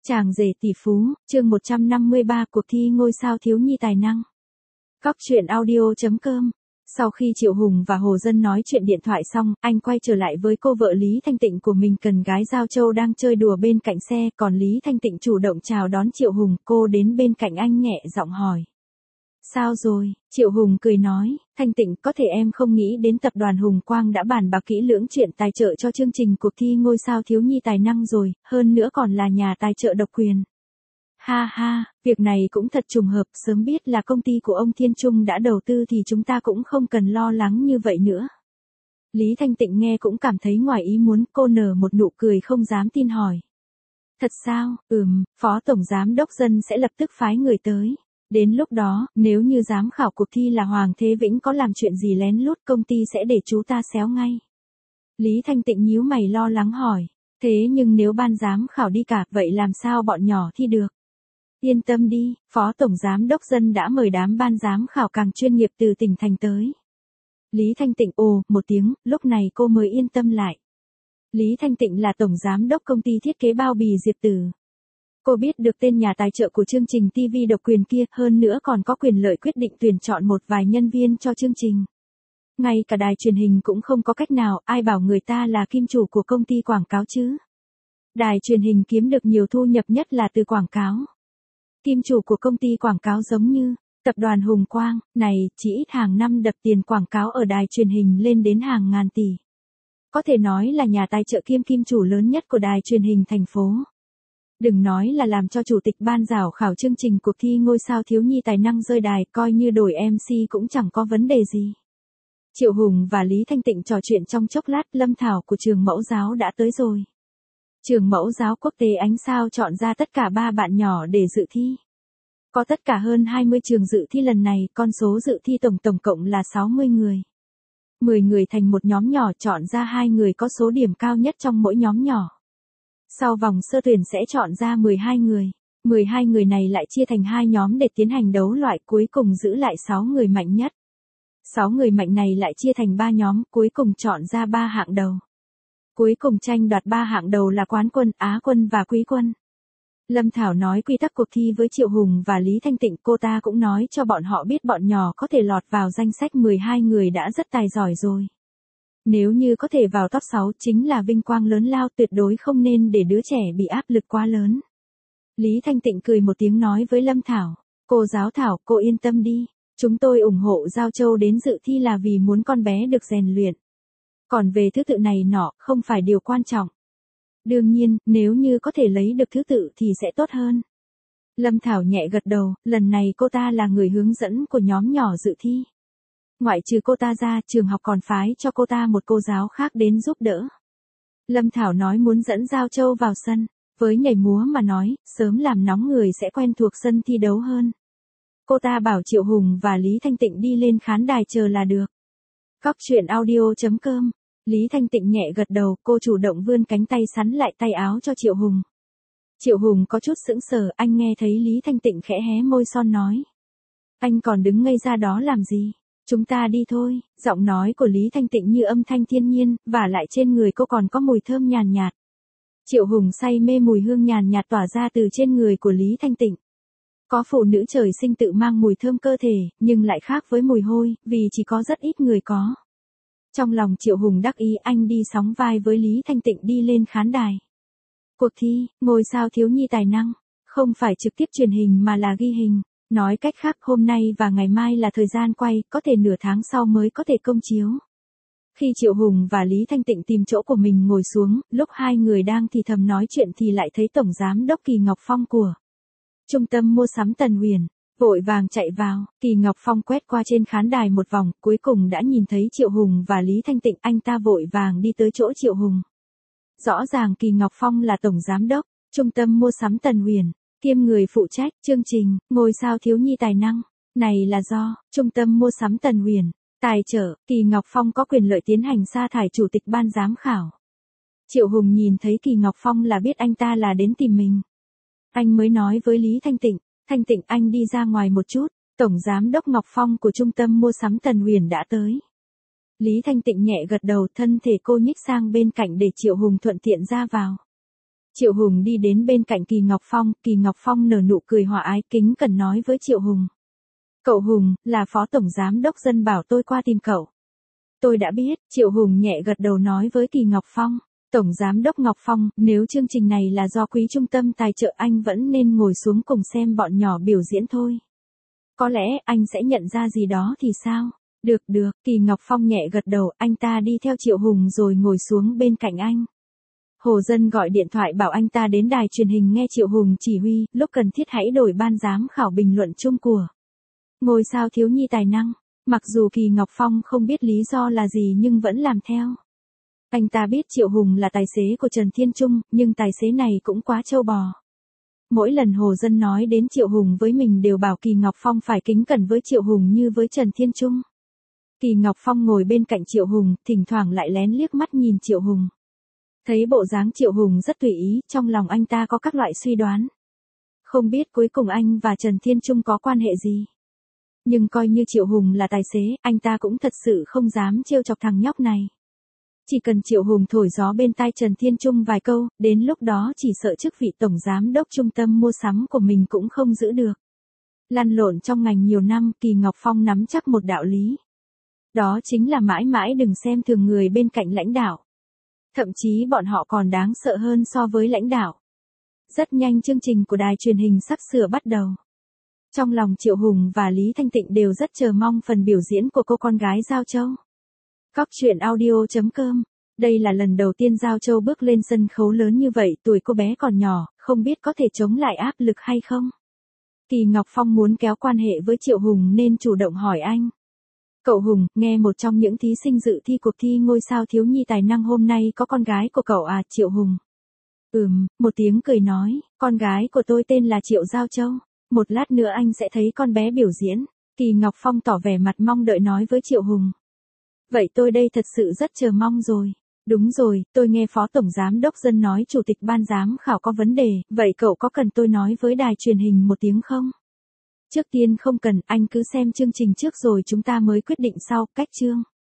Chàng rể tỷ phú, chương 153 cuộc thi ngôi sao thiếu nhi tài năng. Góc truyện audio.com. Sau khi Triệu Hùng và Hồ Dân nói chuyện điện thoại xong, anh quay trở lại với cô vợ Lý Thanh Tịnh của mình. Cần gái Giao Châu đang chơi đùa bên cạnh xe, còn Lý Thanh Tịnh chủ động chào đón Triệu Hùng. Cô đến bên cạnh anh nhẹ giọng hỏi: "Sao rồi?" Triệu Hùng cười nói: "Thanh Tịnh, có thể em không nghĩ đến tập đoàn Hùng Quang đã bàn bạc kỹ lưỡng chuyện tài trợ cho chương trình cuộc thi ngôi sao thiếu nhi tài năng rồi, hơn nữa còn là nhà tài trợ độc quyền." "Ha ha, việc này cũng thật trùng hợp, sớm biết là công ty của ông Thiên Trung đã đầu tư thì chúng ta cũng không cần lo lắng như vậy nữa." Lý Thanh Tịnh nghe cũng cảm thấy ngoài ý muốn, cô nở một nụ cười không dám tin hỏi: "Thật sao?" Phó Tổng Giám đốc Dân sẽ lập tức phái người tới. Đến lúc đó, nếu như giám khảo cuộc thi là Hoàng Thế Vĩnh có làm chuyện gì lén lút, công ty sẽ để chú ta xéo ngay. Lý Thanh Tịnh nhíu mày lo lắng hỏi: "Thế nhưng nếu ban giám khảo đi cả, vậy làm sao bọn nhỏ thi được?" "Yên tâm đi, Phó Tổng Giám đốc Dân đã mời đám ban giám khảo càng chuyên nghiệp từ tỉnh thành tới." Lý Thanh Tịnh ồ một tiếng, lúc này cô mới yên tâm lại. Lý Thanh Tịnh là Tổng Giám đốc công ty thiết kế bao bì Diệp Tử. Cô biết được tên nhà tài trợ của chương trình TV độc quyền kia, hơn nữa còn có quyền lợi quyết định tuyển chọn một vài nhân viên cho chương trình. Ngay cả đài truyền hình cũng không có cách nào, ai bảo người ta là kim chủ của công ty quảng cáo chứ. Đài truyền hình kiếm được nhiều thu nhập nhất là từ quảng cáo. Kim chủ của công ty quảng cáo giống như tập đoàn Hùng Quang, này, chỉ ít hàng năm đập tiền quảng cáo ở đài truyền hình lên đến hàng ngàn tỷ. Có thể nói là nhà tài trợ kiêm kim chủ lớn nhất của đài truyền hình thành phố. Đừng nói là làm cho chủ tịch ban giám khảo chương trình cuộc thi ngôi sao thiếu nhi tài năng rơi đài, coi như đổi MC cũng chẳng có vấn đề gì. Triệu Hùng và Lý Thanh Tịnh trò chuyện trong chốc lát, Lâm Thảo của trường mẫu giáo đã tới rồi. Trường mẫu giáo quốc tế Ánh Sao chọn ra tất cả 3 bạn nhỏ để dự thi. Có tất cả hơn 20 trường dự thi lần này, con số dự thi tổng cộng là 60 người. 10 người thành một nhóm nhỏ, chọn ra 2 người có số điểm cao nhất trong mỗi nhóm nhỏ. Sau vòng sơ tuyển sẽ chọn ra 12 người. 12 người này lại chia thành 2 nhóm để tiến hành đấu loại, cuối cùng giữ lại 6 người mạnh nhất. 6 người mạnh này lại chia thành 3 nhóm, cuối cùng chọn ra 3 hạng đầu. Cuối cùng tranh đoạt 3 hạng đầu là quán quân, Á quân và quý quân. Lâm Thảo nói quy tắc cuộc thi với Triệu Hùng và Lý Thanh Tịnh, cô ta cũng nói cho bọn họ biết bọn nhỏ có thể lọt vào danh sách 12 người đã rất tài giỏi rồi. Nếu như có thể vào top 6 chính là vinh quang lớn lao, tuyệt đối không nên để đứa trẻ bị áp lực quá lớn. Lý Thanh Tịnh cười một tiếng nói với Lâm Thảo: "Cô giáo Thảo, cô yên tâm đi. Chúng tôi ủng hộ Giao Châu đến dự thi là vì muốn con bé được rèn luyện. Còn về thứ tự này nọ, không phải điều quan trọng. Đương nhiên, nếu như có thể lấy được thứ tự thì sẽ tốt hơn." Lâm Thảo nhẹ gật đầu, lần này cô ta là người hướng dẫn của nhóm nhỏ dự thi. Ngoại trừ cô ta ra, trường học còn phái cho cô ta một cô giáo khác đến giúp đỡ. Lâm Thảo nói muốn dẫn Giao Châu vào sân. Với nhảy múa mà nói, sớm làm nóng người sẽ quen thuộc sân thi đấu hơn. Cô ta bảo Triệu Hùng và Lý Thanh Tịnh đi lên khán đài chờ là được. Góc truyện audio.com. Lý Thanh Tịnh nhẹ gật đầu, cô chủ động vươn cánh tay sắn lại tay áo cho Triệu Hùng. Triệu Hùng có chút sững sờ, anh nghe thấy Lý Thanh Tịnh khẽ hé môi son nói: "Anh còn đứng ngây ra đó làm gì? Chúng ta đi thôi." Giọng nói của Lý Thanh Tịnh như âm thanh thiên nhiên, và lại trên người cô còn có mùi thơm nhàn nhạt. Triệu Hùng say mê mùi hương nhàn nhạt tỏa ra từ trên người của Lý Thanh Tịnh. Có phụ nữ trời sinh tự mang mùi thơm cơ thể, nhưng lại khác với mùi hôi, vì chỉ có rất ít người có. Trong lòng Triệu Hùng đắc ý, anh đi sóng vai với Lý Thanh Tịnh đi lên khán đài. Cuộc thi ngôi sao thiếu nhi tài năng không phải trực tiếp truyền hình mà là ghi hình. Nói cách khác, hôm nay và ngày mai là thời gian quay, có thể nửa tháng sau mới có thể công chiếu. Khi Triệu Hùng và Lý Thanh Tịnh tìm chỗ của mình ngồi xuống, lúc hai người đang thì thầm nói chuyện thì lại thấy Tổng Giám đốc Kỳ Ngọc Phong của Trung tâm Mua sắm Tần Huyền vội vàng chạy vào. Kỳ Ngọc Phong quét qua trên khán đài một vòng, cuối cùng đã nhìn thấy Triệu Hùng và Lý Thanh Tịnh, anh ta vội vàng đi tới chỗ Triệu Hùng. Rõ ràng Kỳ Ngọc Phong là Tổng Giám đốc Trung tâm Mua sắm Tần Huyền, kiêm người phụ trách chương trình ngôi sao thiếu nhi tài năng. Này là do Trung tâm Mua sắm Tần Huyền tài trợ, Kỳ Ngọc Phong có quyền lợi tiến hành sa thải chủ tịch ban giám khảo. Triệu Hùng nhìn thấy Kỳ Ngọc Phong là biết anh ta là đến tìm mình. Anh mới nói với Lý Thanh Tịnh: "Thanh Tịnh, anh đi ra ngoài một chút, Tổng Giám đốc Ngọc Phong của Trung tâm Mua sắm Tần Huyền đã tới." Lý Thanh Tịnh nhẹ gật đầu, thân thể cô nhích sang bên cạnh để Triệu Hùng thuận tiện ra vào. Triệu Hùng đi đến bên cạnh Kỳ Ngọc Phong nở nụ cười hòa ái kính cẩn nói với Triệu Hùng. Cậu Hùng, là Phó Tổng Giám đốc Dân bảo tôi qua tìm cậu. Tôi đã biết, Triệu Hùng nhẹ gật đầu nói với Kỳ Ngọc Phong. Tổng Giám đốc Ngọc Phong, nếu chương trình này là do quý trung tâm tài trợ anh vẫn nên ngồi xuống cùng xem bọn nhỏ biểu diễn thôi. Có lẽ anh sẽ nhận ra gì đó thì sao? Được, Kỳ Ngọc Phong nhẹ gật đầu, anh ta đi theo Triệu Hùng rồi ngồi xuống bên cạnh anh. Hồ Dân gọi điện thoại bảo anh ta đến đài truyền hình nghe Triệu Hùng chỉ huy, lúc cần thiết hãy đổi ban giám khảo bình luận chung của ngôi sao thiếu nhi tài năng. Mặc dù Kỳ Ngọc Phong không biết lý do là gì nhưng vẫn làm theo. Anh ta biết Triệu Hùng là tài xế của Trần Thiên Trung, nhưng tài xế này cũng quá trâu bò. Mỗi lần Hồ Dân nói đến Triệu Hùng với mình đều bảo Kỳ Ngọc Phong phải kính cẩn với Triệu Hùng như với Trần Thiên Trung. Kỳ Ngọc Phong ngồi bên cạnh Triệu Hùng, thỉnh thoảng lại lén liếc mắt nhìn Triệu Hùng. Thấy bộ dáng Triệu Hùng rất tùy ý, trong lòng anh ta có các loại suy đoán. Không biết cuối cùng anh và Trần Thiên Trung có quan hệ gì. Nhưng coi như Triệu Hùng là tài xế, anh ta cũng thật sự không dám trêu chọc thằng nhóc này. Chỉ cần Triệu Hùng thổi gió bên tai Trần Thiên Trung vài câu, đến lúc đó chỉ sợ chức vị tổng giám đốc trung tâm mua sắm của mình cũng không giữ được. Lăn lộn trong ngành nhiều năm, Kỳ Ngọc Phong nắm chắc một đạo lý. Đó chính là mãi mãi đừng xem thường người bên cạnh lãnh đạo. Thậm chí bọn họ còn đáng sợ hơn so với lãnh đạo. Rất nhanh chương trình của đài truyền hình sắp sửa bắt đầu. Trong lòng Triệu Hùng và Lý Thanh Tịnh đều rất chờ mong phần biểu diễn của cô con gái Giao Châu. Coctruyện.audio.com. Đây là lần đầu tiên Giao Châu bước lên sân khấu lớn như vậy, tuổi cô bé còn nhỏ, không biết có thể chống lại áp lực hay không. Kỳ Ngọc Phong muốn kéo quan hệ với Triệu Hùng nên chủ động hỏi anh. Cậu Hùng, nghe một trong những thí sinh dự thi cuộc thi ngôi sao thiếu nhi tài năng hôm nay có con gái của cậu à? Triệu Hùng. Một tiếng cười nói, con gái của tôi tên là Triệu Giao Châu. Một lát nữa anh sẽ thấy con bé biểu diễn. Kỳ Ngọc Phong tỏ vẻ mặt mong đợi nói với Triệu Hùng. Vậy tôi đây thật sự rất chờ mong rồi. Đúng rồi, tôi nghe Phó Tổng Giám đốc Dân nói Chủ tịch Ban giám khảo có vấn đề, vậy cậu có cần tôi nói với đài truyền hình một tiếng không? Trước tiên không cần, anh cứ xem chương trình trước rồi chúng ta mới quyết định sau. Cách chương.